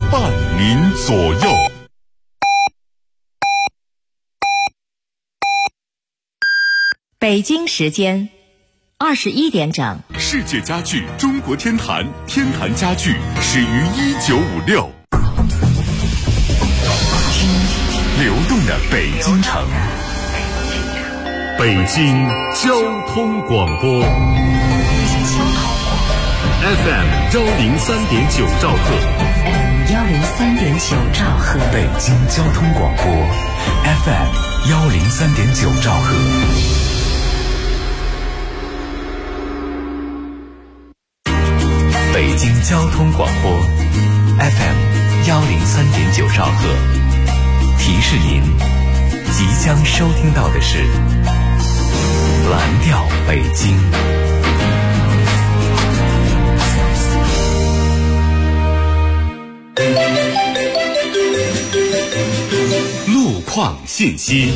伴您左右。 北京时间21点整。 世界家具中国天坛，天坛家具始于1956。听流动的北京城，北京交通广播 FM 103.9兆赫， 103.9兆赫， 北京交通广播 FM 103.9兆赫。北京交通广播 FM 103.9兆赫，提示您即将收听到的是蓝调北京。路况信息，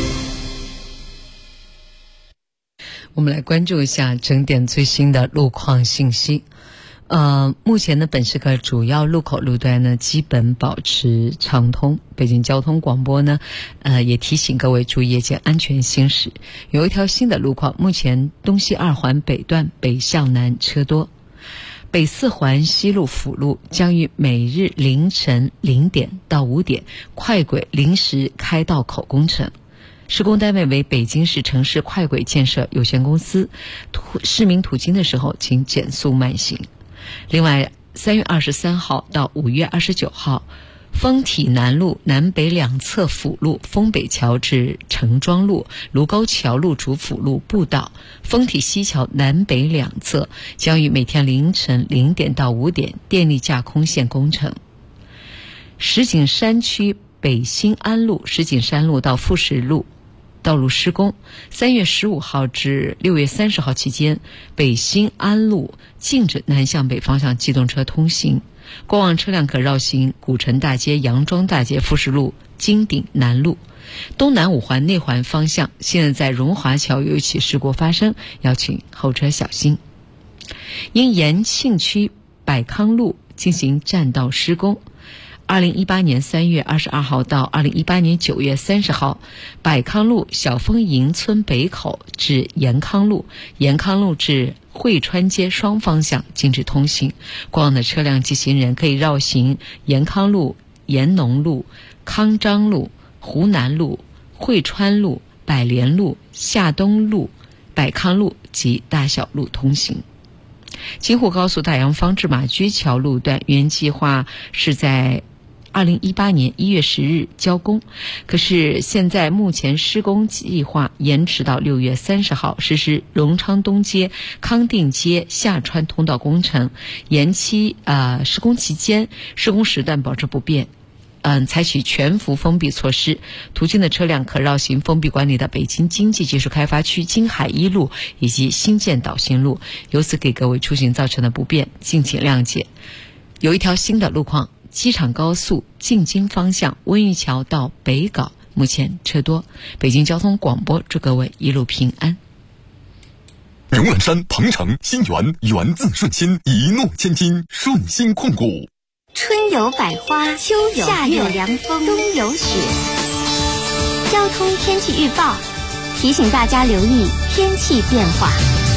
我们来关注一下整点最新的路况信息。目前呢，本市个主要路口路段呢基本保持畅通。北京交通广播呢，也提醒各位注意夜间安全行驶。有一条新的路况，目前东西二环北段北向南车多。北四环西路辅路将于每日凌晨0点到5点快轨临时开道口工程。施工单位为北京市城市快轨建设有限公司。市民途经的时候请减速慢行。另外，3月23号到5月29号，丰体南路南北两侧辅路丰北桥至城庄路、卢沟桥路主辅路步道、丰体西桥南北两侧将于每天凌晨0点到5点电力架空线工程。石景山区北新安路石景山路到富士路道路施工，3月15号至6月30号期间，北新安路禁止南向北方向机动车通行，过往车辆可绕行古城大街、杨庄大街、富士路、金鼎南路。东南五环内环方向，现在在荣华桥有一起事故发生，要请后车小心。因延庆区百康路进行占道施工，2018年3月22号到2018年9月30号，百康路小丰营村北口至延康路、延康路至汇川街双方向禁止通行，过往的车辆及行人可以绕行延康路、延农路、康章路、湖南路、汇川路、百联路、夏东路、百康路及大小路通行。京沪高速大洋坊至马驹桥路段原计划是在2018年1月10日交工，可是现在目前施工计划延迟到6月30号实施荣昌东街、康定街下穿通道工程，延期施工期间施工时段保持不变。采取全幅封闭措施，途经的车辆可绕行封闭管理的北京经济技术开发区京海一路以及新建导线路，由此给各位出行造成的不便，敬请谅解。有一条新的路况，机场高速进京方向温榆桥到北碏目前车多。北京交通广播祝各位一路平安。 牛栏山、鹏城、新源，源自顺心，一诺千金，顺心控股。 春有百花，秋有夏有凉风，冬有雪。交通天气预报提醒大家留意天气变化。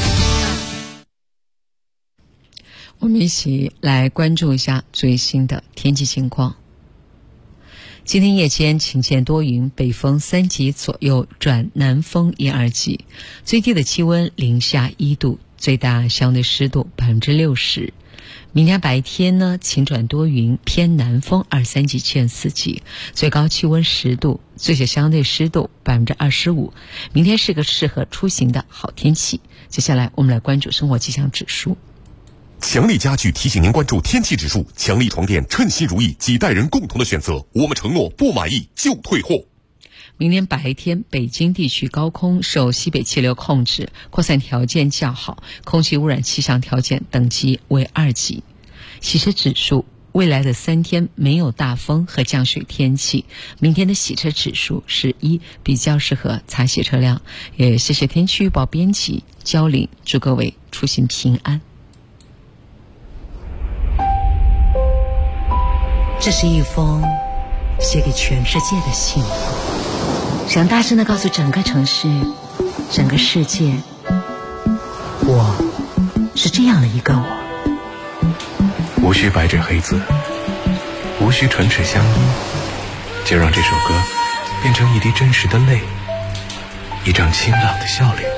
我们一起来关注一下最新的天气情况。今天夜间晴间多云，北风3级左右转南风1、2级，最低的气温零下1度，最大相对湿度60%。明天白天呢，晴转多云，偏南风2、3级至4级，最高气温10度，最小相对湿度25%。明天是个适合出行的好天气。接下来我们来关注生活气象指数。 强力家具提醒您关注天气指数，强力床垫称心如意，几代人共同的选择，我们承诺不满意就退货。 明天白天，北京地区高空受西北气流控制，扩散条件较好，空气污染气象条件等级为2级。洗车指数，未来的3天没有大风和降水天气，明天的洗车指数是1，比较适合擦洗车辆。也谢谢天气预报编辑焦玲，祝各位出行平安。 这是一封写给全世界的信，想大声地告诉整个城市、整个世界，我是这样的一个我。 无需白纸黑字，无需唇齿相依，就让这首歌变成一滴真实的泪，一张清朗的笑脸。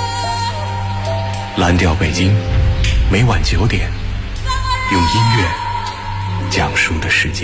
蓝调北京，每晚9点，用音乐讲述的世界。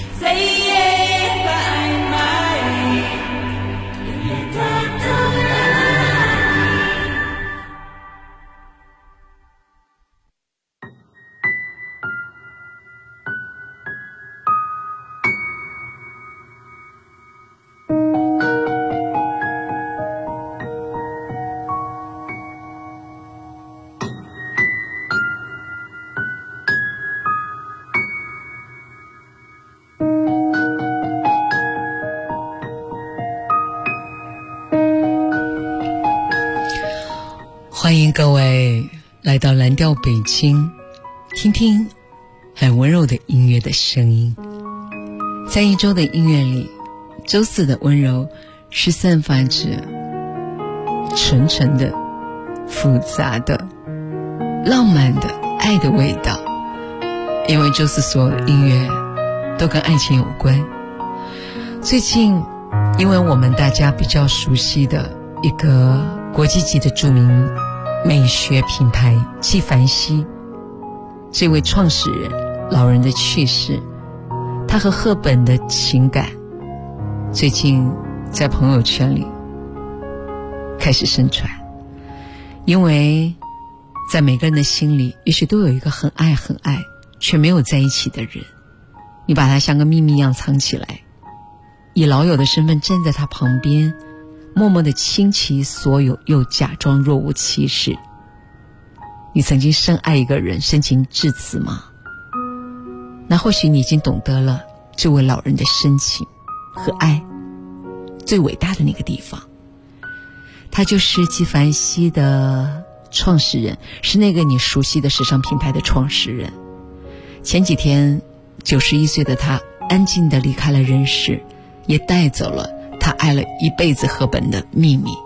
欢迎各位来到蓝调北京，听听很温柔的音乐的声音。在一周的音乐里，周四的温柔是散发着纯纯的、复杂的、浪漫的爱的味道。因为周四所有的音乐都跟爱情有关。最近因为我们大家比较熟悉的一个国际级的著名美学品牌纪梵希这位创始人老人的去世，他和赫本的情感最近在朋友圈里开始盛传。因为在每个人的心里也许都有一个很爱很爱却没有在一起的人，你把他像个秘密一样藏起来，以老友的身份站在他旁边，默默地倾其所有，又假装若无其事。你曾经深爱一个人，深情至此吗？那或许你已经懂得了这位老人的深情和爱最伟大的那个地方。他就是纪梵希的创始人，是那个你熟悉的时尚品牌的创始人。前几天91岁的他安静地离开了人世，也带走了他爱了一辈子赫本的秘密。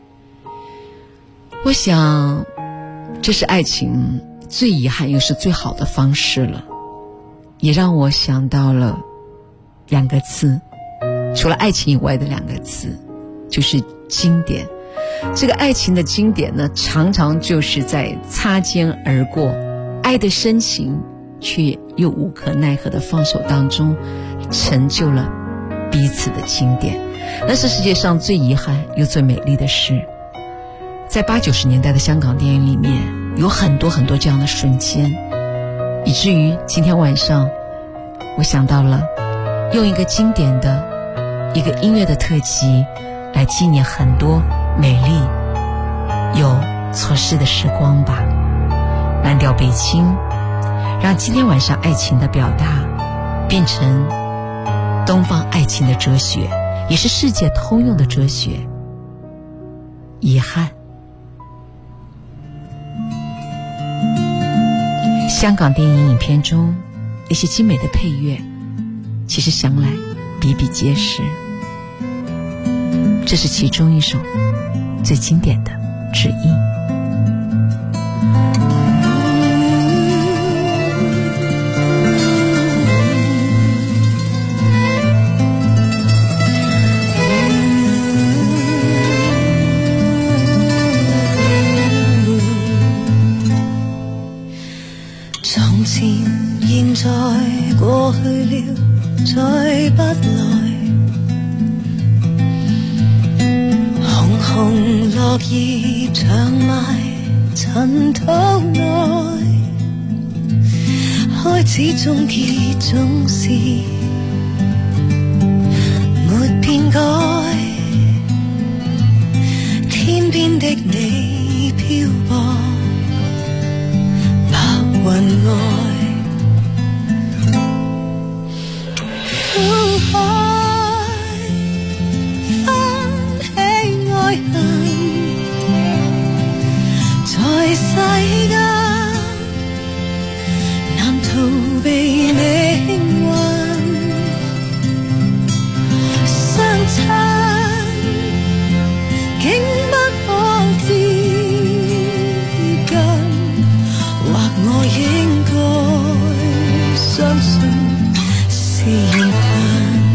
我想这是爱情最遗憾又是最好的方式了，也让我想到了2个字，除了爱情以外的2个字，就是经典。这个爱情的经典呢，常常就是在擦肩而过，爱的深情却又无可奈何的放手当中，成就了彼此的经典。那是世界上最遗憾又最美丽的事。在80、90年代的香港电影里面，有很多很多这样的瞬间，以至于今天晚上我想到了用一个经典的一个音乐的特辑来纪念很多美丽又错失的时光吧。蓝调北京，让今天晚上爱情的表达变成东方爱情的哲学，也是世界通用的哲学。遗憾。香港电影影片中那些精美的配乐，其实想来比比皆是，这是其中一首最经典的之一。 從前現在過去了，再不來。紅紅落葉長埋塵土內，開始終結總是沒變改。天邊的你漂泊雲外，苦海翻起愛恨，在世間難逃避命運。 是緣分。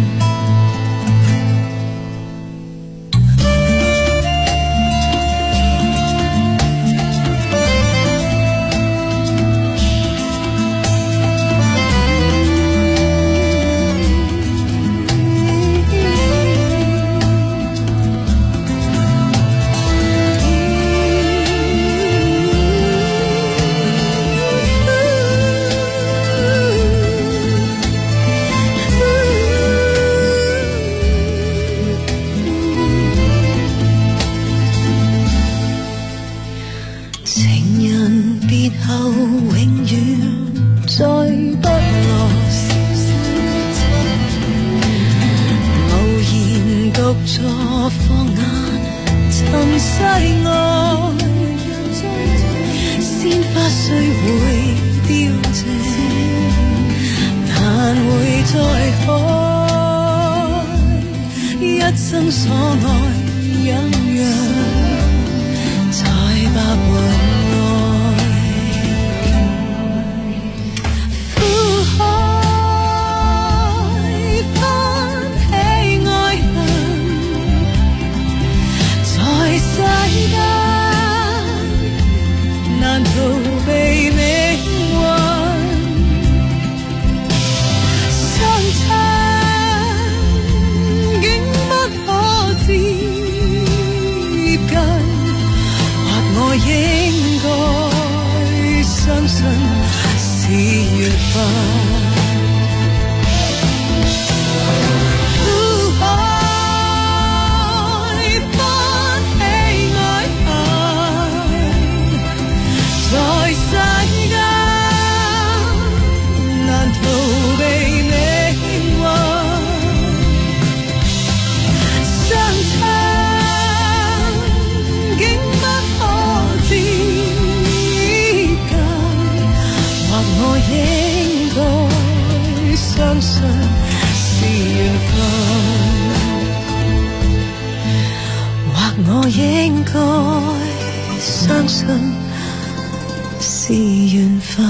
我應該相信是緣分。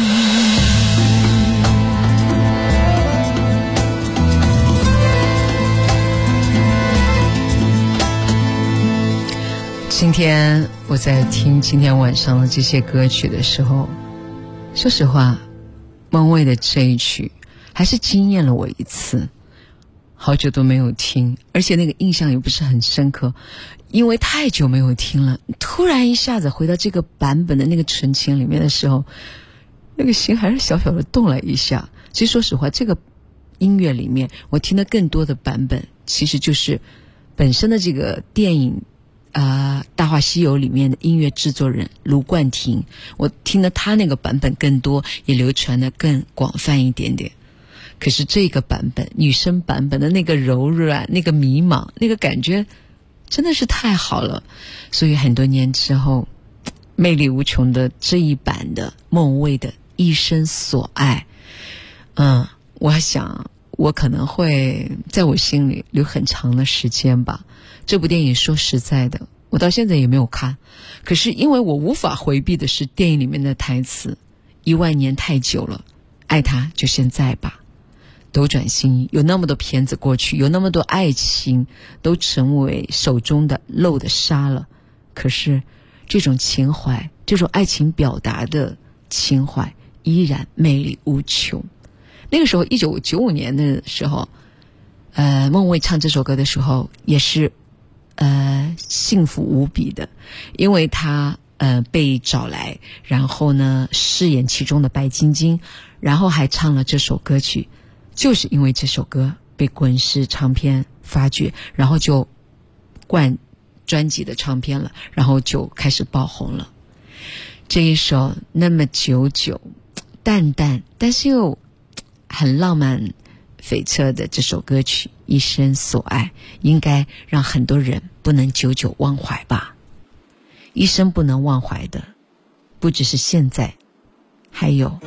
今天我在听今天晚上的这些歌曲的时候，说实话，孟蔚的这一曲还是惊艳了我一次。好久都没有听，而且那个印象也不是很深刻，因为太久没有听了，突然一下子回到这个版本的那个纯情里面的时候，那个心还是小小的动了一下。其实说实话，这个音乐里面我听的更多的版本其实就是本身的这个电影大话西游里面的音乐制作人卢冠廷，我听的他那个版本更多，也流传的更广泛一点点。可是这个版本女生版本的那个柔软，那个迷茫，那个感觉真的是太好了。所以很多年之后，魅力无穷的这一版的孟蔚的一生所爱，我想我可能会在我心里留很长的时间吧。这部电影说实在的，我到现在也没有看，可是因为我无法回避的是电影里面的台词，10000年太久了，爱他就现在吧。斗转星移，有那么多片子过去，有那么多爱情都成为手中的漏的沙了，可是这种情怀，这种爱情表达的情怀依然魅力无穷。那个时候1995年的时候，孟蔚唱这首歌的时候也是幸福无比的，因为他被找来，然后呢饰演其中的白晶晶，然后还唱了这首歌曲。就是因为这首歌被滚石唱片发掘，然后就灌专辑的唱片了，然后就开始爆红了。这一首那么久久淡淡但是又很浪漫悱恻的这首歌曲《一生所爱》，应该让很多人不能久久忘怀吧。一生不能忘怀的不只是现在，还有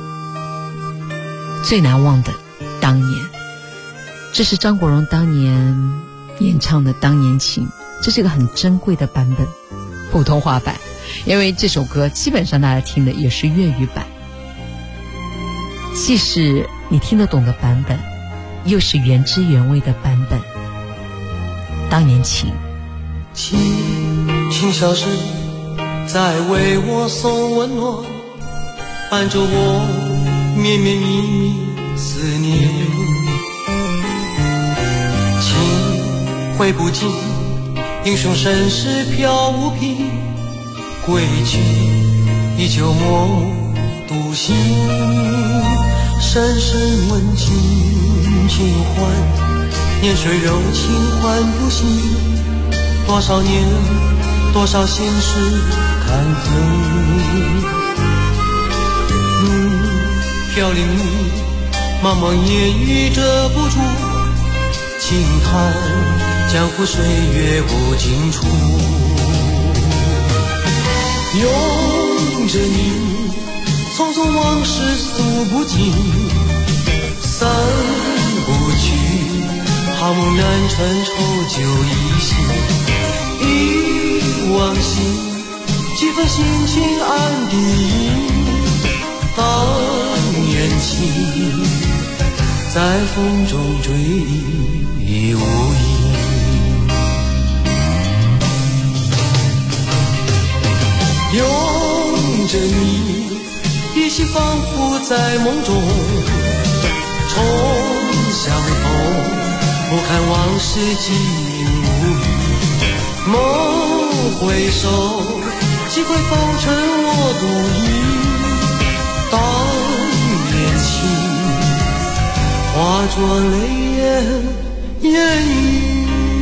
最难忘的当年。这是张国荣当年演唱的《当年情》，这是一个很珍贵的版本，普通话版，因为这首歌基本上大家听的也是粤语版，既是你听得懂的版本，又是原汁原味的版本。当年情， 轻轻笑声在为我送温暖，伴着我绵绵密密思念。情挥不尽，英雄身世飘无凭，归去依旧默默独行。深深问情情换，年岁柔情换不醒。多少年，多少心事坎坷。飘零你，茫茫烟雨遮不住。轻叹江湖岁月无尽处。拥着你，匆匆往事诉不尽，散不去，好梦难成愁酒一醒。忆往昔，几分心情暗地隐。当年情，在风中追忆无影。拥着你，依稀仿佛在梦中重相逢，不堪往事寂寥无语。梦回首，几回风尘我独饮。当年情，化作泪眼烟雨。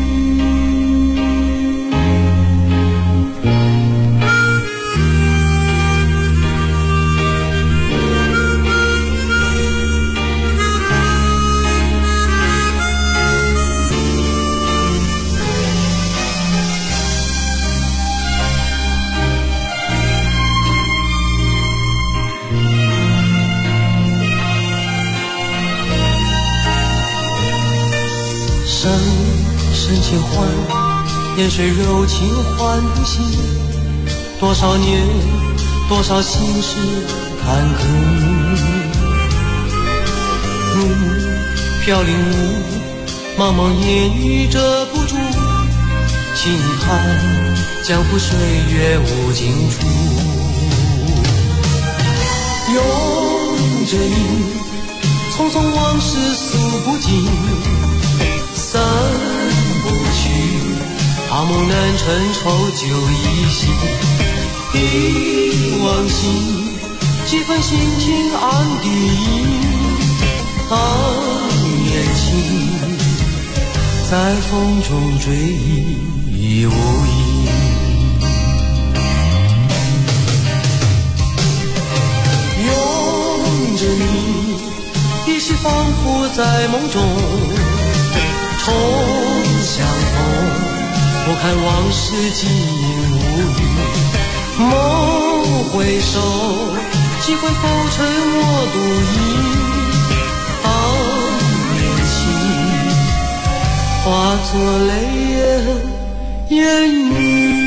深情换，年岁柔情换不醒。多少年，多少心事坎坷。飘零你，茫茫烟雨遮不住。轻叹江湖岁月无尽处。拥着你，匆匆往事诉不尽。散不去，好梦难成愁酒一醒。忆往昔，几分心情暗地隐。当年情，在风中追忆无影。拥着你，依稀仿佛在梦中重相逢，不堪往事寂无语。梦回首，几回风尘我独饮。当年情，化作泪眼烟雨。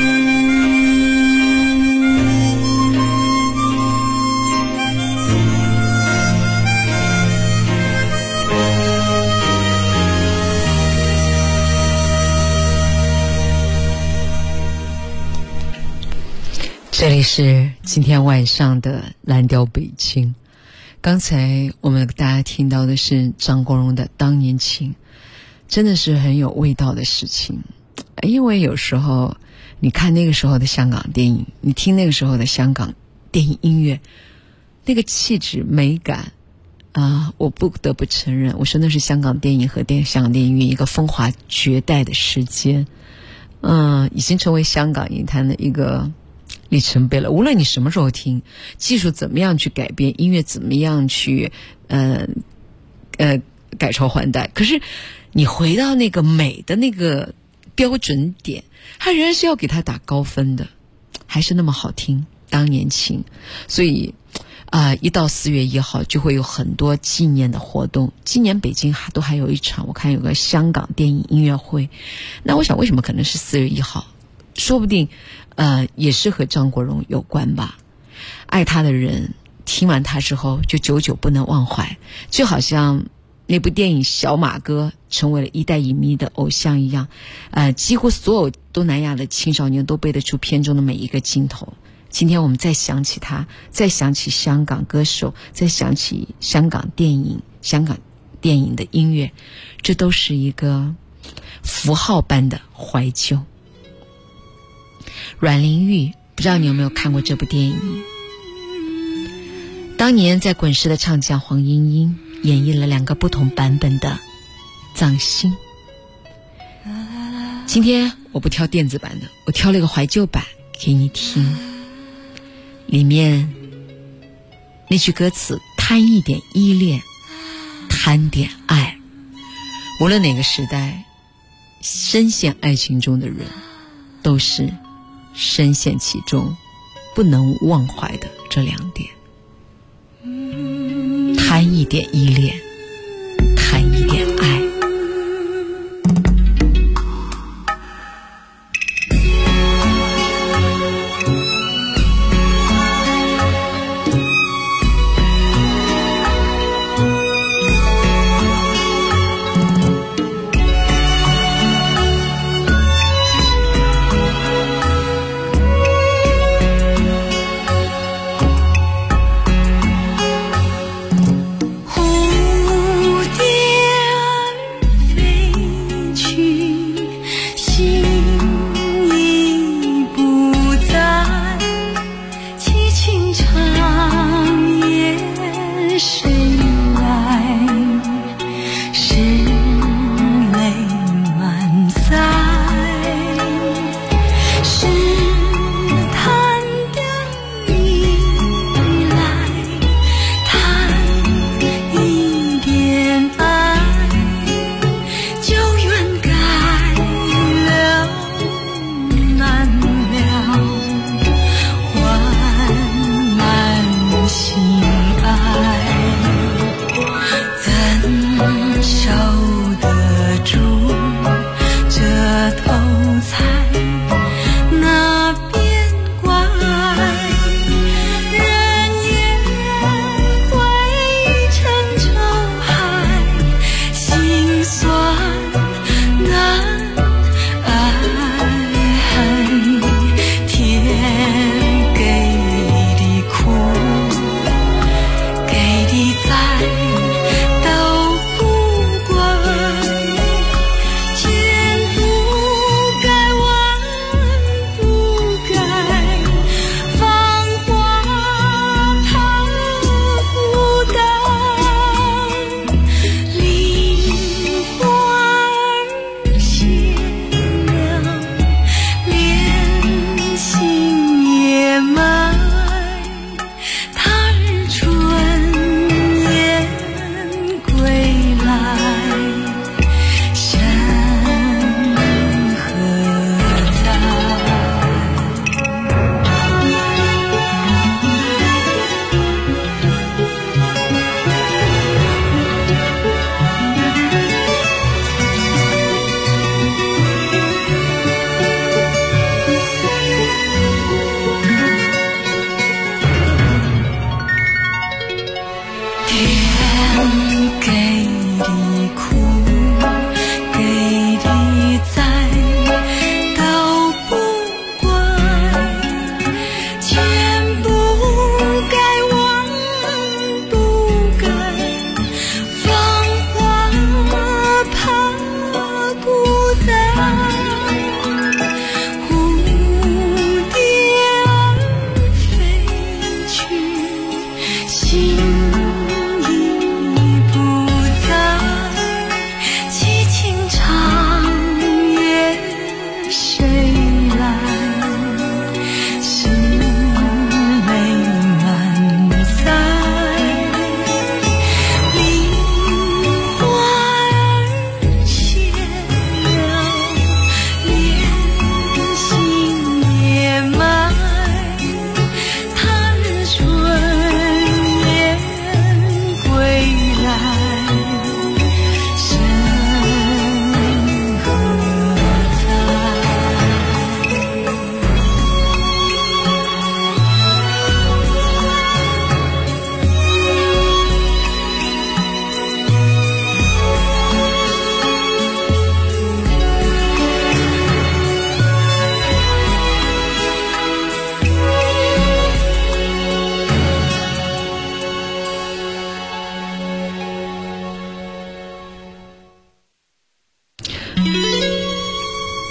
这里是今天晚上的蓝调北京。刚才我们给大家听到的是张国荣的《当年情》，真的是很有味道的事情。因为有时候你看那个时候的香港电影，你听那个时候的香港电影音乐，那个气质美感啊，我不得不承认，我说那是香港电影和香港电影音乐一个风华绝代的时间。已经成为香港影坛的一个里程碑了。无论你什么时候听，技术怎么样去改变，音乐怎么样去改朝换代，可是你回到那个美的那个标准点，它仍然是要给它打高分的，还是那么好听。当年情，所以一到4月1号就会有很多纪念的活动。今年北京都还有一场，我看有个香港电影音乐会。那我想为什么可能是4月1号？说不定也是和张国荣有关吧。爱他的人听完它之后就久久不能忘怀，就好像那部电影《小马哥》成为了一代影迷的偶像一样，几乎所有东南亚的青少年都背得出片中的每一个镜头。今天我们再想起他，再想起香港歌手，再想起香港电影的音乐，这都是一个符号般的怀旧。阮玲玉，不知道你有没有看过这部电影？当年在滚石的唱将黄莺莺演绎了2个不同版本的葬心。今天我不挑电子版的，我挑了一个怀旧版给你听。里面那句歌词，贪一点依恋，贪点爱，无论哪个时代深陷爱情中的人，都是深陷其中不能忘怀的这2点。贪一点依恋，贪一点爱。 红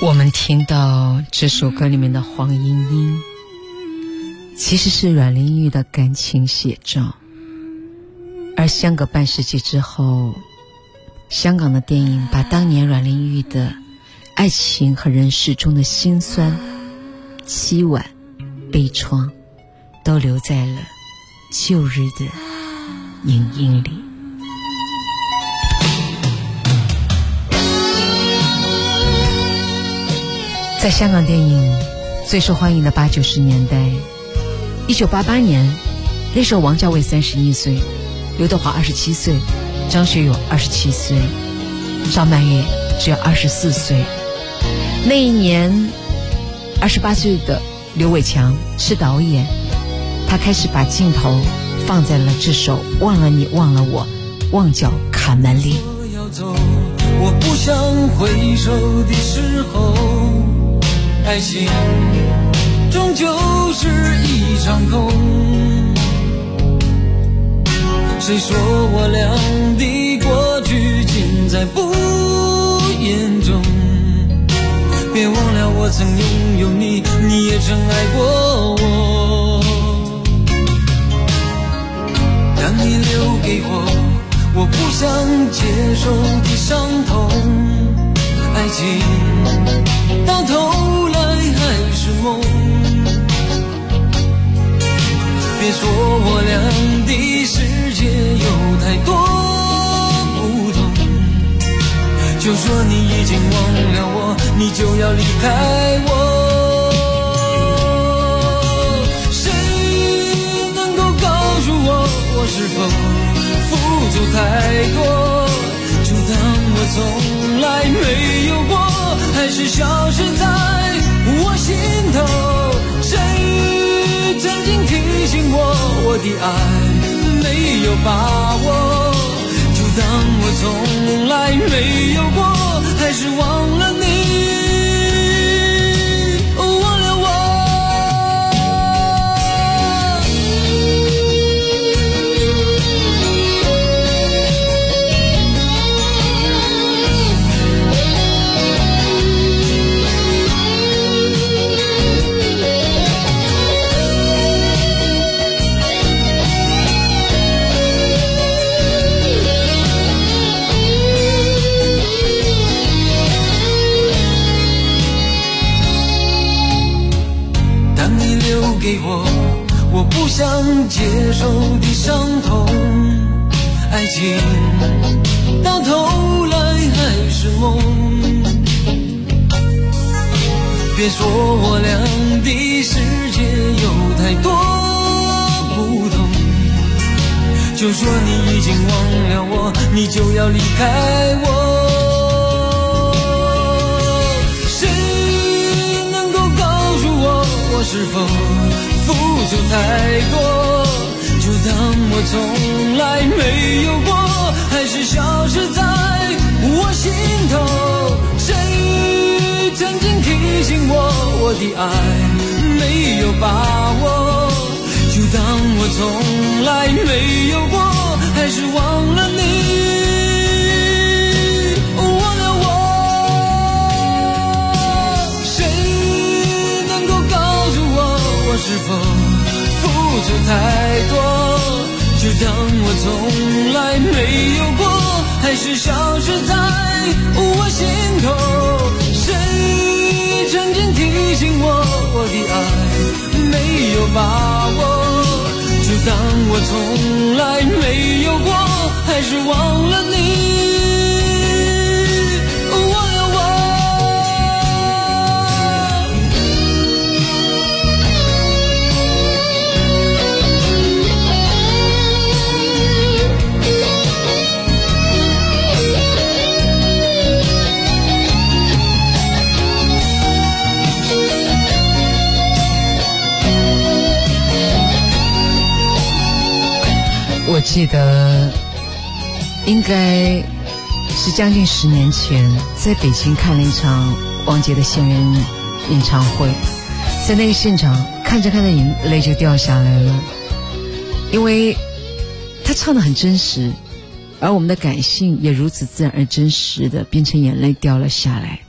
我们听到这首歌里面的黄莺莺，其实是阮玲玉的感情写照。而相隔半世纪之后，香港的电影把当年阮玲玉的爱情和人世中的辛酸、凄婉、悲怆，都留在了旧日的影音里。在香港电影最受欢迎的80、90年代，1988年，那时候王家卫31岁，刘德华27岁，张学友27岁，赵曼玉只有24岁。那一年28岁的刘伟强是导演，他开始把镜头放在了这首《忘了你忘了我》旺角卡门里。 我不想回首的时候，爱情终究是一场空。谁说我俩的过去尽在不言中？别忘了我曾拥有你，你也曾爱过我。当你留给我不想接受的伤痛，爱情到头来还是梦。别说我俩的世界有太多不同，就说你已经忘了我，你就要离开我。谁能够告诉我是否付出太多，就当我从来没有过，还是消失在我心头。谁曾经提醒我的爱没有把握，就当我从来没有过，还是忘了你，忘了我。给我不想接受的伤痛，爱情到头来还是梦。别说我俩的世界有太多不同，就说你已经忘了我，你就要离开我。谁能够告诉我是否付出太多，就当我从来没有过，还是消失在我心头。谁曾经提醒我的爱没有把握，就当我从来没有过，还是忘了你，忘了我。谁能够告诉我是否付出太多，就当我从来没有过，还是消失在我心头。谁曾经提醒我的爱没有把握，就当我从来没有过，还是忘了你， 我记得应该是将近10年前，在北京看了一场王杰的现人演唱会，在那个现场看着眼泪就掉下来了，因为他唱得很真实，而我们的感性也如此自然而真实的变成眼泪掉了下来。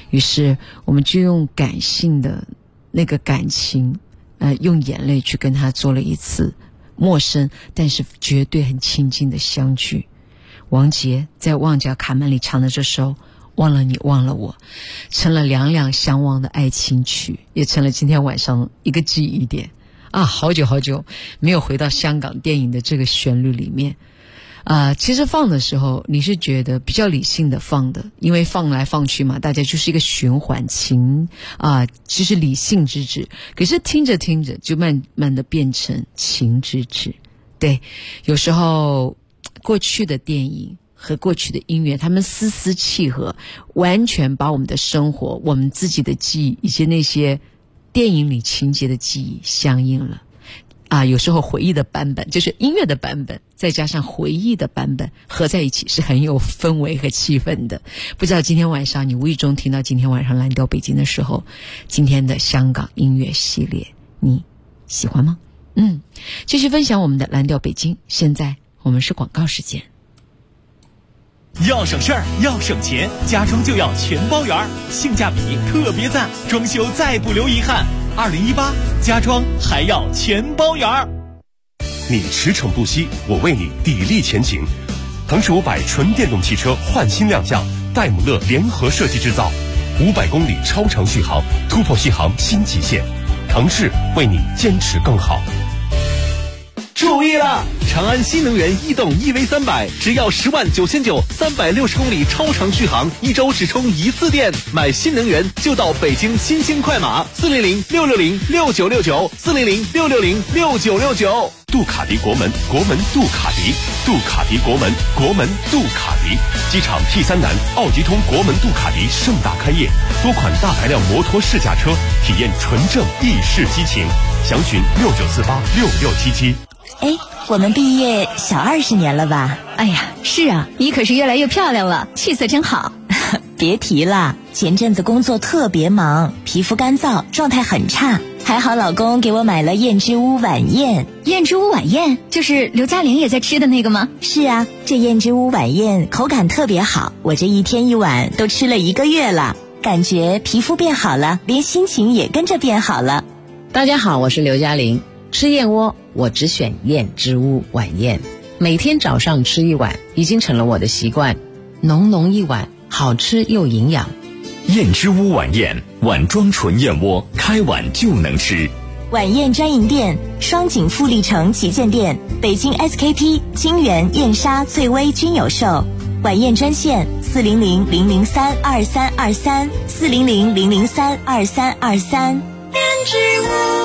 于是我们就用感性的那个感情，用眼泪去跟他做了一次陌生但是绝对很亲近的相聚。王杰在《旺角卡门》里唱的这首忘了你忘了我，成了两两相望的爱情曲，也成了今天晚上一个记忆点啊！好久好久没有回到香港电影的这个旋律里面其实放的时候你是觉得比较理性的放的，因为放来放去嘛，大家就是一个循环情就是理性之至，可是听着听着就慢慢的变成情之至。对，有时候过去的电影和过去的音乐，他们丝丝契合，完全把我们的生活、我们自己的记忆以及那些电影里情节的记忆相应了有时候回忆的版本就是音乐的版本，再加上回忆的版本合在一起，是很有氛围和气氛的。不知道今天晚上你无意中听到今天晚上蓝调北京的时候，今天的香港音乐系列你喜欢吗？继续分享我们的蓝调北京。现在我们是广告时间。 要省事儿，要省钱，家装就要全包圆，性价比特别赞，装修再不留遗憾。2018家装还要全包圆。 你驰骋不息，我为你砥砺前行。腾势500纯电动汽车焕新亮相，戴姆勒联合设计制造，500公里超长续航，突破续航新极限。腾势为你坚持更好。 注意了！长安新能源逸动 EV300，只要10.99360公里超长续航，1周只充1次电。买新能源就到北京新兴快马，400-660-6969，400-660-6969。 杜卡迪国门，国门杜卡迪，杜卡迪国门，国门杜卡迪。机场 T3南奥迪通国门杜卡迪盛大开业，多款大排量摩托试驾车，体验纯正意式激情。详询69486677。 我们毕业小20年了吧？ 哎呀，是啊，你可是越来越漂亮了，气色真好。 别提了，前阵子工作特别忙，皮肤干燥，状态很差。还好老公给我买了燕之屋晚宴。 燕之屋晚宴就是刘嘉玲也在吃的那个吗？ 是啊，这燕之屋晚宴口感特别好，我这一天一碗都吃了1个月了，感觉皮肤变好了，连心情也跟着变好了。 大家好，我是刘嘉玲。吃燕窝我只选燕之屋晚宴，每天早上吃1碗已经成了我的习惯，浓浓一碗，好吃又营养。 燕之屋晚宴，碗装纯燕窝，开碗就能吃。 晚宴专营店：双井富力城旗舰店、北京 SKP、金源、燕莎、翠微均有售。晚宴专线400-003-2323，400-003-2323。燕之屋。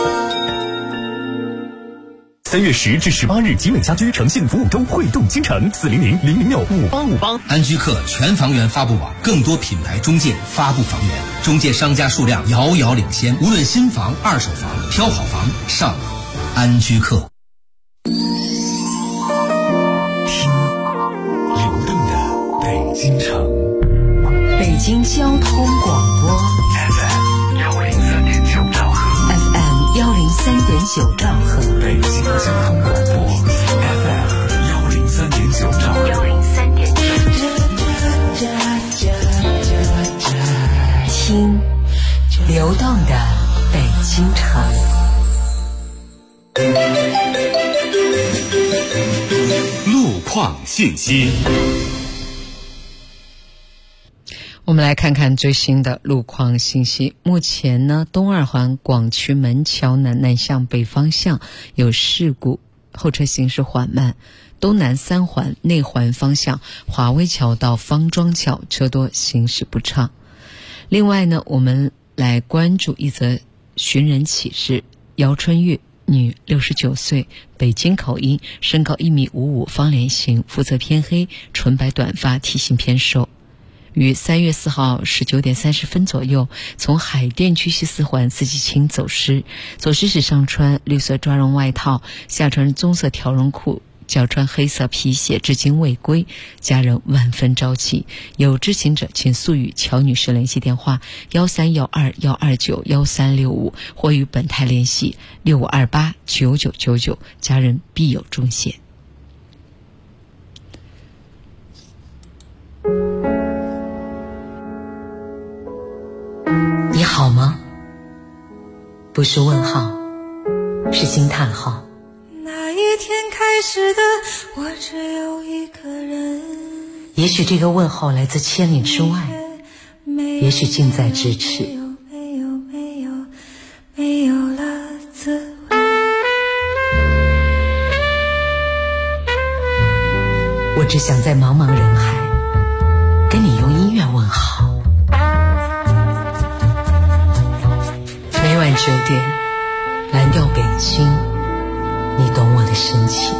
3月10至18日，集美家居诚信服务周汇动京城，400-006-5858。 安居客全房源发布网，更多品牌中介发布房源，中介商家数量遥遥领先。无论新房、二手房，挑好房上安居客。 听流动的北京城， 北京交通广播 FM103.9兆赫 ，FM103.9兆赫， 北京交通广播 FM103.9兆赫听流动的北京城。 路况信息。 我们来看看最新的路况信息。目前呢，东二环广渠门桥南向北方向有事故，后车行驶缓慢。东南3环内环方向华威桥到方庄桥车多，行驶不畅。另外呢，我们来关注一则寻人启事。姚春玉，女，69岁，北京口音，身高1.55米，方脸型，肤色偏黑，纯白短发，体型偏瘦。于3月4号19点30分左右，从海淀区西4环四季青走失。走失时上穿绿色抓绒外套，下穿棕色条绒裤，脚穿黑色皮鞋，至今未归，家人万分着急。有知情者请速与乔女士联系电话1312-129-1365，或与本台联系6528-9999，家人必有重谢。 不是问号，是惊叹号。 那一天开始的我只有一个人， 也许这个问候来自千里之外，也许近在咫尺。 没有了滋味。 我只想在茫茫人海跟你用音乐问好。每晚9点，蓝调北京，你懂我的深情。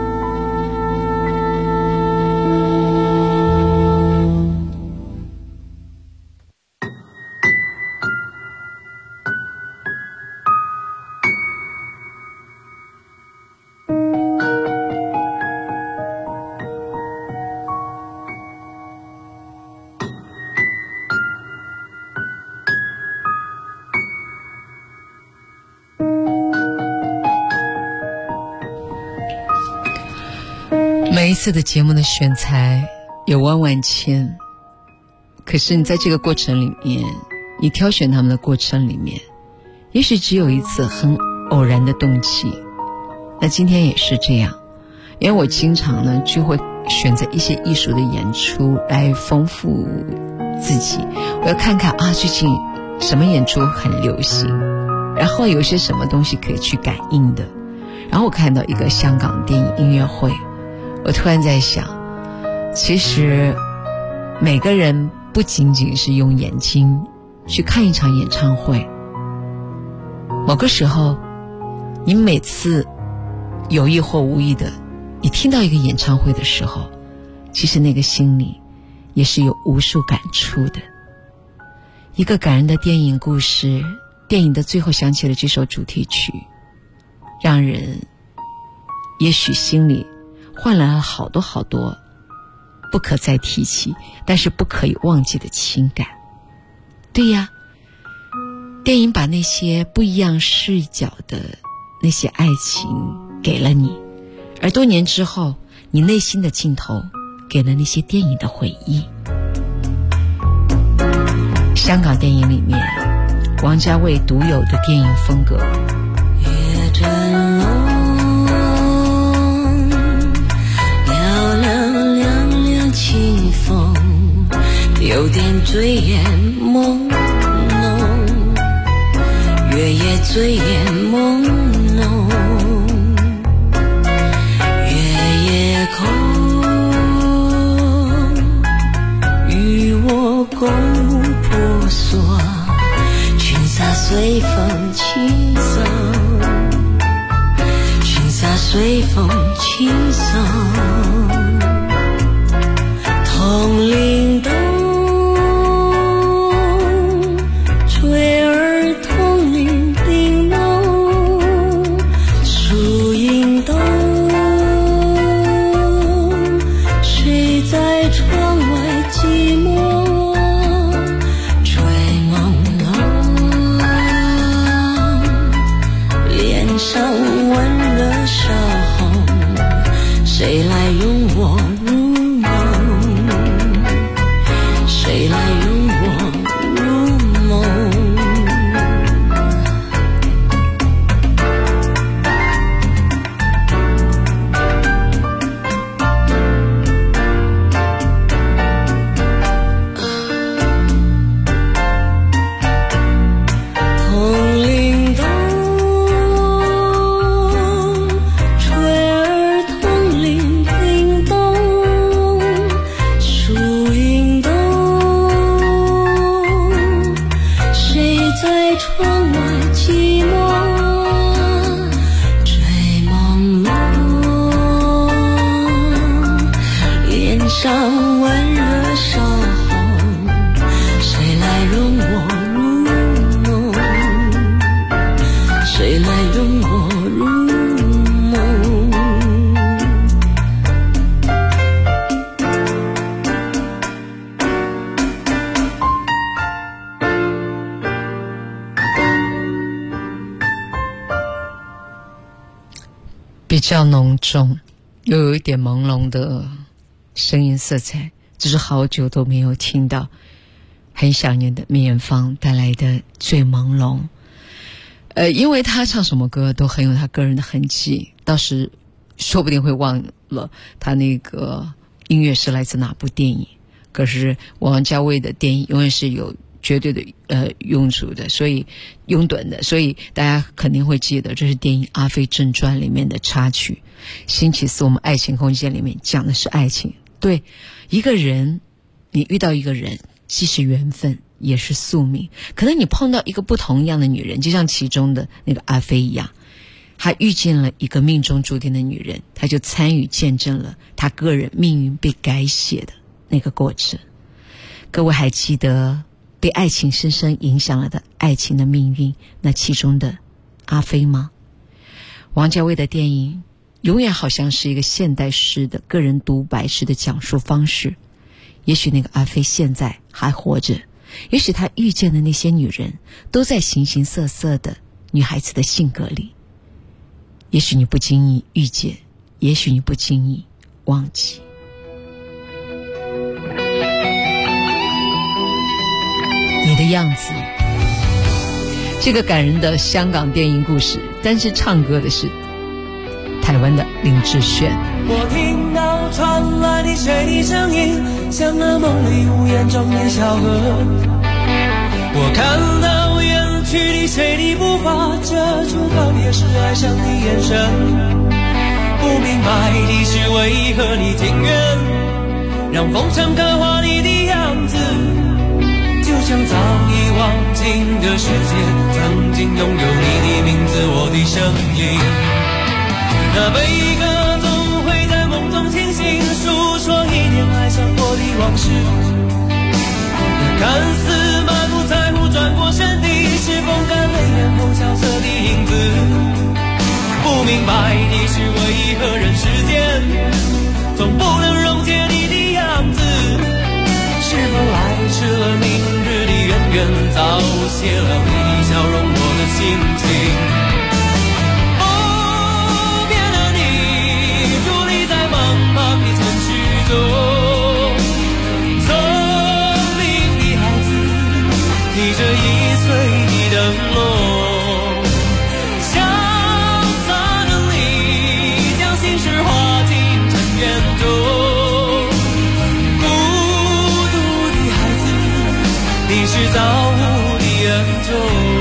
每一次的节目的选材有万万千，可是你在这个过程里面，你挑选他们的过程里面，也许只有一次很偶然的动机。那今天也是这样，因为我经常呢就会选择一些艺术的演出来丰富自己，我要看看啊最近什么演出很流行，然后有些什么东西可以去感应的。然后我看到一个香港电影音乐会，我突然在想，其实每个人不仅仅是用眼睛去看一场演唱会，某个时候你每次有意或无意的你听到一个演唱会的时候，其实那个心里也是有无数感触的。一个感人的电影故事，电影的最后响起了这首主题曲，让人也许心里换来了好多好多不可再提起但是不可以忘记的情感。对呀，电影把那些不一样视角的那些爱情给了你，而多年之后你内心的尽头给了那些电影的回忆。香港电影里面王家卫独有的电影风格， 夜真浓，凉凉凉凉清风，有点醉眼朦胧，月夜醉眼朦胧，月夜空，与我共舞婆娑，裙洒随风轻送，裙洒随风轻送，铜铃动，吹儿铜铃叮咚，树影动，谁在窗外寂寞追朦胧，脸上温热烧红，谁来拥我入梦，谁来拥我入梦。铜铃动，吹儿铜铃叮咚，树影动，谁在窗外寂寞追朦胧，脸上温热烧红，谁来拥我入梦，谁来拥我入梦。 比较浓重又有一点朦胧的声音色彩，只是好久都没有听到，很想念的梅艳芳带来的最朦胧。 因为他唱什么歌都很有他个人的痕迹，到时说不定会忘了他那个音乐是来自哪部电影。可是王家卫的电影永远是有绝对的用处的，所以拥趸的，所以大家肯定会记得，这是电影《阿飞正传》里面的插曲。星期四我们爱情空间里面讲的是爱情，对，一个人，你遇到一个人，既是缘分也是宿命。可能你碰到一个不同样的女人，就像其中的那个阿飞一样，他遇见了一个命中注定的女人，他就参与见证了他个人命运被改写的那个过程。各位还记得被爱情深深影响了的爱情的命运，那其中的阿飞吗？王家卫的电影永远好像是一个现代式的个人独白式的讲述方式。也许那个阿飞现在还活着，也许他遇见的那些女人都在形形色色的女孩子的性格里。也许你不经意遇见，也许你不经意忘记。你的样子，这个感人的香港电影故事，但是唱歌的是台湾的林志炫。 我听到传来的谁的声音，像那梦里无言中的小河。我看到远去的谁的步伐，遮住告别时哀伤的眼神。不明白的是为何你情愿让风尘刻画你的样子，就像早已忘情的世界，曾经拥有你的名字，我的声音。那悲歌总会在梦中清醒，诉说一点爱上过的往事。那看似满不在乎转过身的，是风干泪眼后萧瑟的影子。不明白的是为何人世间总不能溶解你的样子，是否来迟了明日的渊源，早谢了你的笑容，我的心情。造物的恩宠。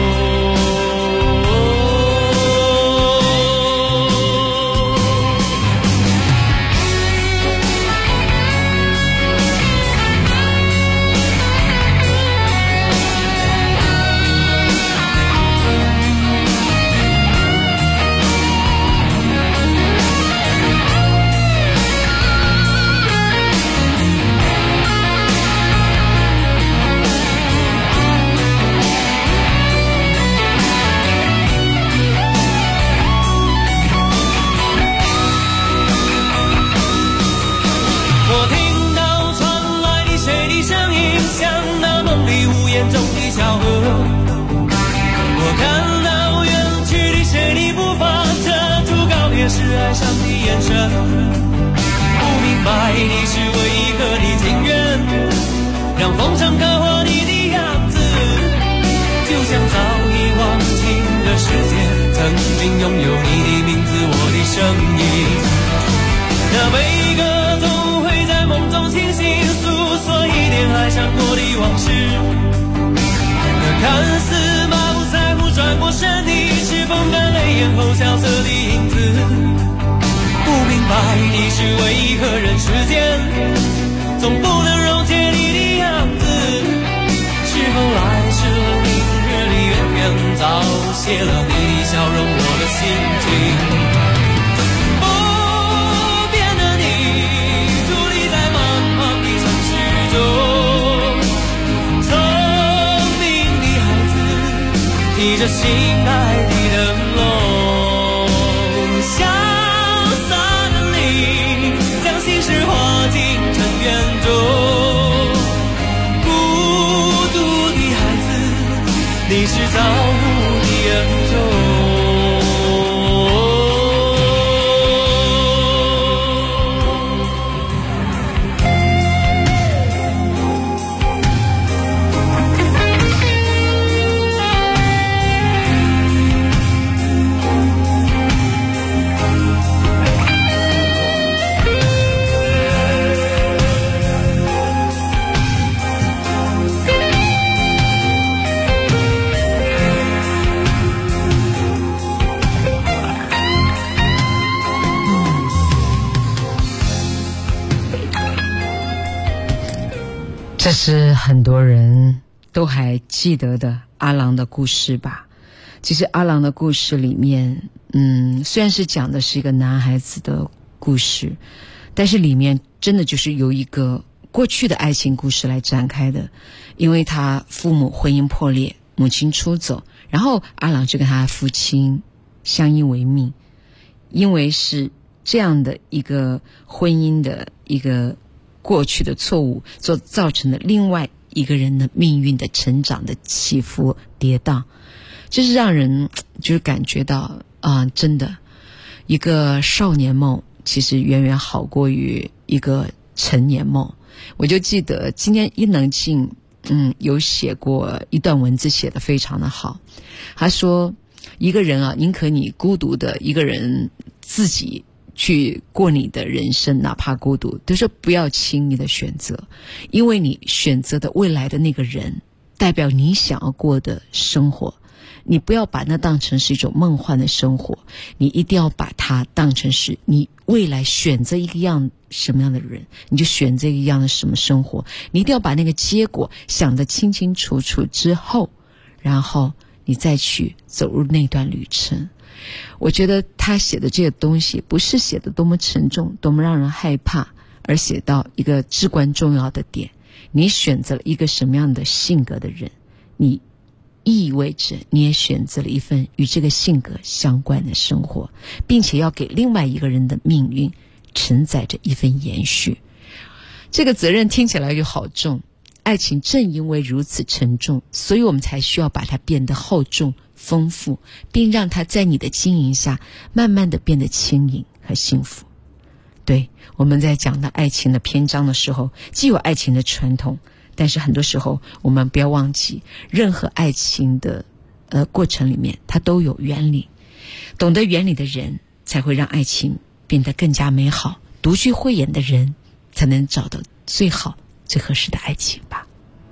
是很多人都还记得的阿郎的故事吧。其实阿郎的故事里面，虽然是讲的是一个男孩子的故事，但是里面真的就是由一个过去的爱情故事来展开的。因为他父母婚姻破裂，母亲出走，然后阿郎就跟他父亲相依为命。因为是这样的一个婚姻的一个过去的错误，所造成的另外一个人的命运的成长的起伏跌宕，就是让人就是感觉到真的一个少年梦其实远远好过于一个成年梦。我就记得今天伊能静有写过一段文字，写得非常的好。他说一个人宁可你孤独的一个人自己去过你的人生，哪怕孤独，都是不要轻易的选择，因为你选择的未来的那个人代表你想要过的生活。你不要把那当成是一种梦幻的生活，你一定要把它当成是你未来选择一个什么样的人，你就选择一样的什么生活。你一定要把那个结果想得清清楚楚之后，然后你再去走入那段旅程。我觉得他写的这些东西不是写的多么沉重，多么让人害怕，而写到一个至关重要的点，你选择了一个什么样的性格的人，你意味着你也选择了一份与这个性格相关的生活，并且要给另外一个人的命运承载着一份延续。这个责任听起来就好重，爱情正因为如此沉重，所以我们才需要把它变得厚重丰富，并让它在你的经营下慢慢的变得轻盈和幸福。对，我们在讲到爱情的篇章的时候，既有爱情的传统，但是很多时候我们不要忘记，任何爱情的过程里面它都有原理，懂得原理的人才会让爱情变得更加美好，独具慧眼的人才能找到最好最合适的爱情吧。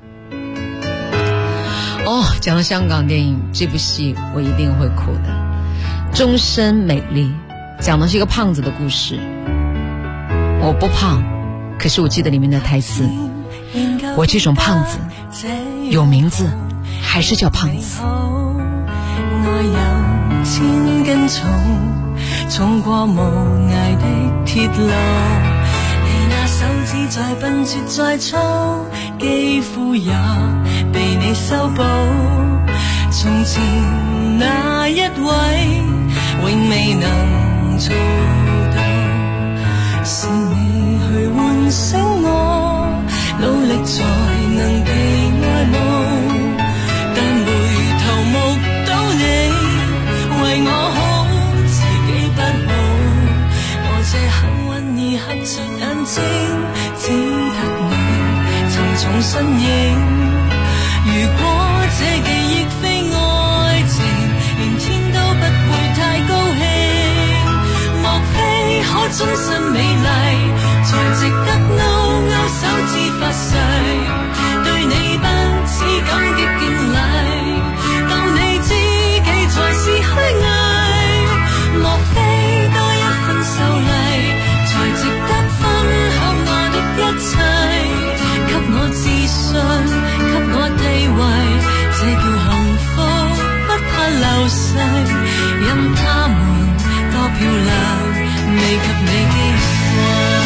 讲到香港电影，这部戏我一定会哭的。终身美丽讲的是一个胖子的故事。我不胖，可是我记得里面的台词，我这种胖子有名字还是叫胖子。 我有千斤重，重過無涯的鐵路，你那手指再笨拙再粗，肌膚也被你修補。從前那一位永未能做到，是你去喚醒我，努力才能被愛慕。但回頭目睹你為我好，自己不好。我這幸運兒合着眼睛，只得你沉重身影。如果這記憶非愛情，連天都不會太高興。莫非可終身美麗，才值得勾勾手指發誓，對你不止感激敬禮，當你知己才是虛偽。莫非多一份秀麗，才值得分享我的一切，給我自信，給我地位，這叫幸福，不怕流逝。任他們多漂亮，未及你矜貴。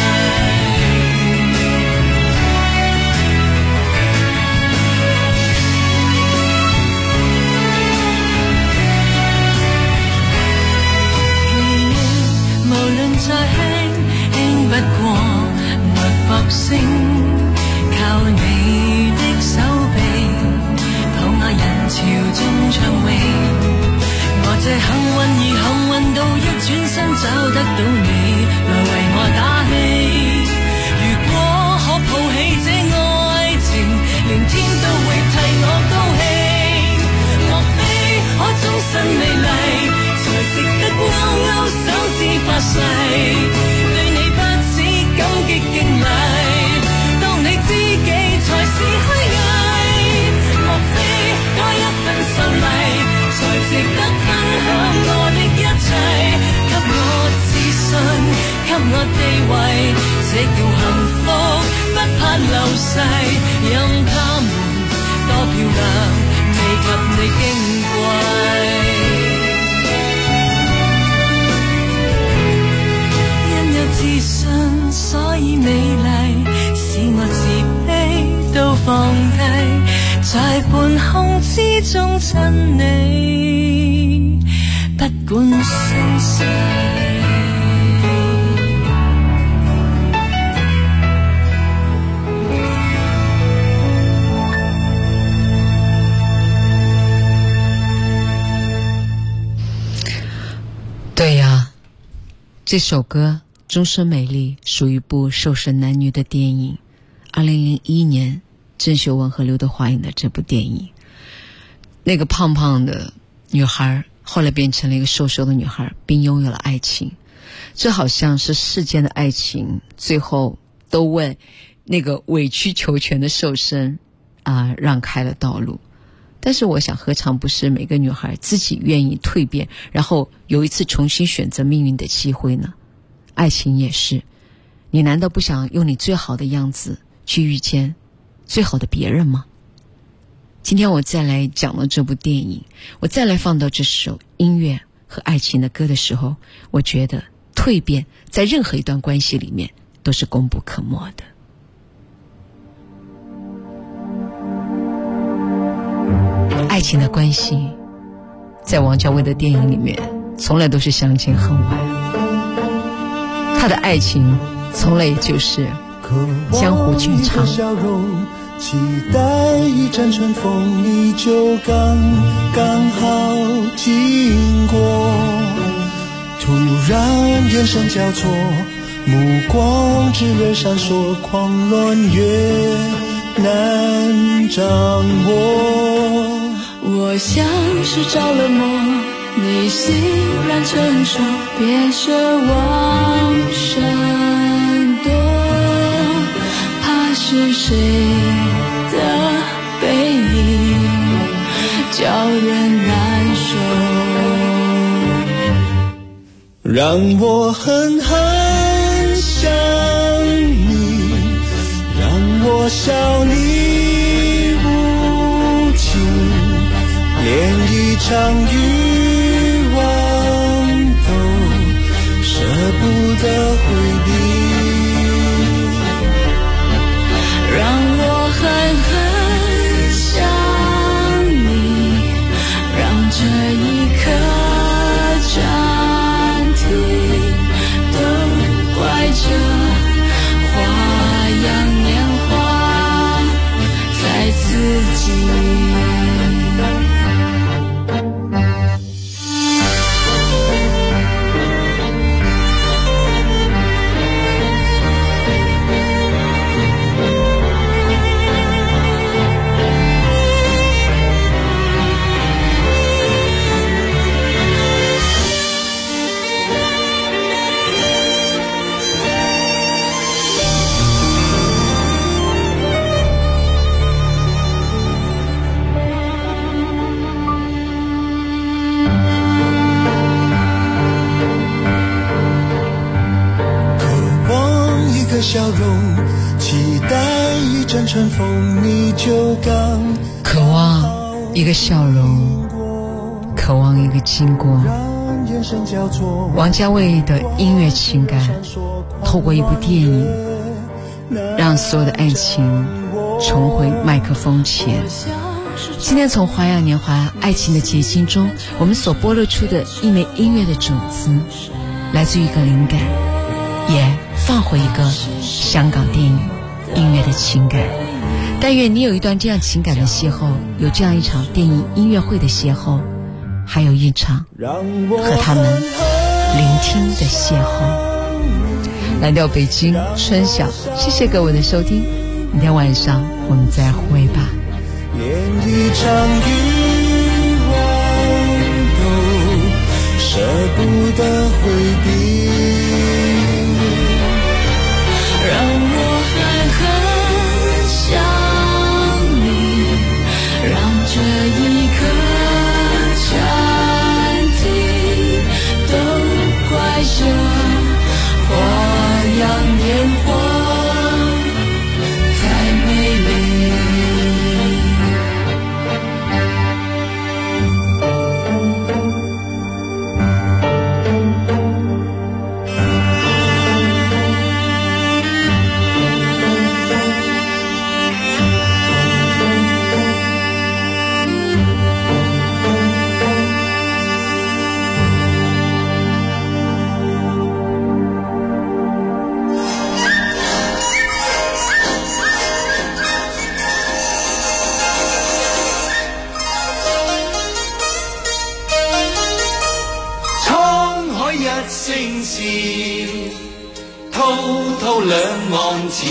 記憶無論再輕，輕不過脈搏聲，靠你的手臂，抱我人潮中暢泳。我這幸運兒幸運到一轉身找得到你，來為我打氣。如果可抱起這愛情，連天都會替我高興。莫非可終身美麗，才值得勾勾手指發誓，對你不止感激敬禮，當你知己才是虛偽。莫非多一份秀麗，才值得分享我的一切，給我自信，給我地位，這叫幸福，不怕流逝。 任他們多漂亮，未及你矜貴。因有自信，所以美麗，使我自卑都放低，在半空之中親你，不管生死。 对呀，这首歌《终身美丽》属于一部瘦身男女的电影。2001年，郑秀文和刘德华演的这部电影，那个胖胖的女孩后来变成了一个瘦瘦的女孩，并拥有了爱情。这好像是世间的爱情，最后都为那个委曲求全的瘦身让开了道路。但是我想，何尝不是每个女孩自己愿意蜕变，然后有一次重新选择命运的机会呢？爱情也是，你难道不想用你最好的样子去遇见最好的别人吗？今天我再来讲了这部电影，我再来放到这首音乐和爱情的歌的时候，我觉得蜕变在任何一段关系里面都是功不可没的。爱情的关系在王家卫的电影里面从来都是相见恨晚，他的爱情从来也就是江湖剧场。 期待一阵春风，你就刚好经过，突然眼神交错，目光炽热闪烁，狂乱越难掌握。 我像是着了魔，你欣然承受，别奢望闪躲，怕是谁的背影叫人难受， 让我狠狠想你，让我笑你无情，连一场欲望都舍不得回避， 让我狠狠想你，让这一刻暂停，都怪这花样年华太刺激。 笑容，期待一阵春风，你就渴望一个笑容，渴望一个经过。王家卫的音乐情感透过一部电影让所有的爱情重回麦克风前。今天从花样年华爱情的结晶中，我们所播落出的一枚音乐的种子来自于一个灵感，也放回一个香港电影音乐的情感。但愿你有一段这样情感的邂逅，有这样一场电影音乐会的邂逅，还有一场和他们聆听的邂逅。蓝调北京春晓，谢谢各位的收听，明天晚上我们再会吧。 连一场欲望都舍不得回避， 让我狠狠想你，让这一刻暂停，都怪这花样年华太美丽。 岸潮，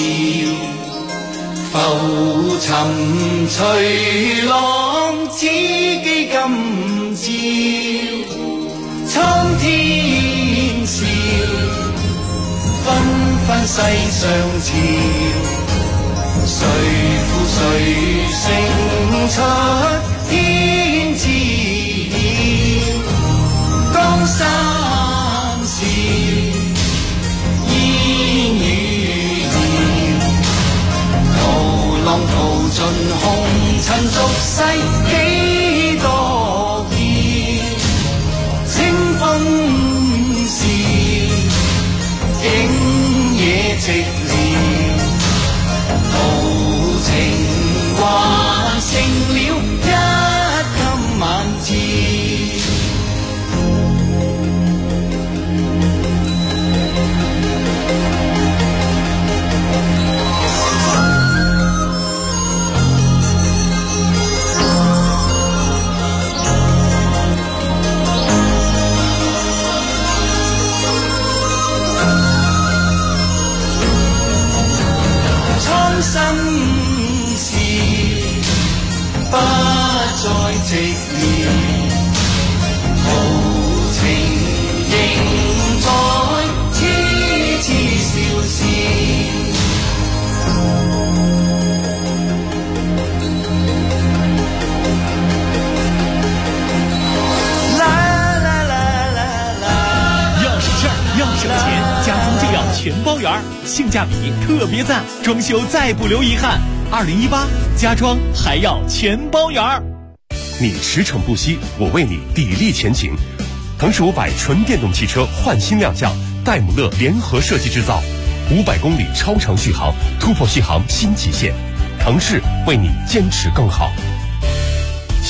浮沉随浪，此际今朝，苍天笑，纷纷世上潮，谁负谁胜出天知曉，江山笑，煙與謠，淘浪淘盡紅塵俗世幾多變，清風是景野寂寥，豪情還剩了一襟晚照。心事不再寂寥，豪情仍在痴痴笑笑。 要省事儿，要省钱，家中就要全包圆，性价比特别赞，装修再不留遗憾。2018家装还要全包圆。 你驰骋不息，我为你砥砺前行。腾势500纯电动汽车焕新亮相，戴姆勒联合设计制造，500公里超长续航，突破续航新极限。腾势为你坚持更好。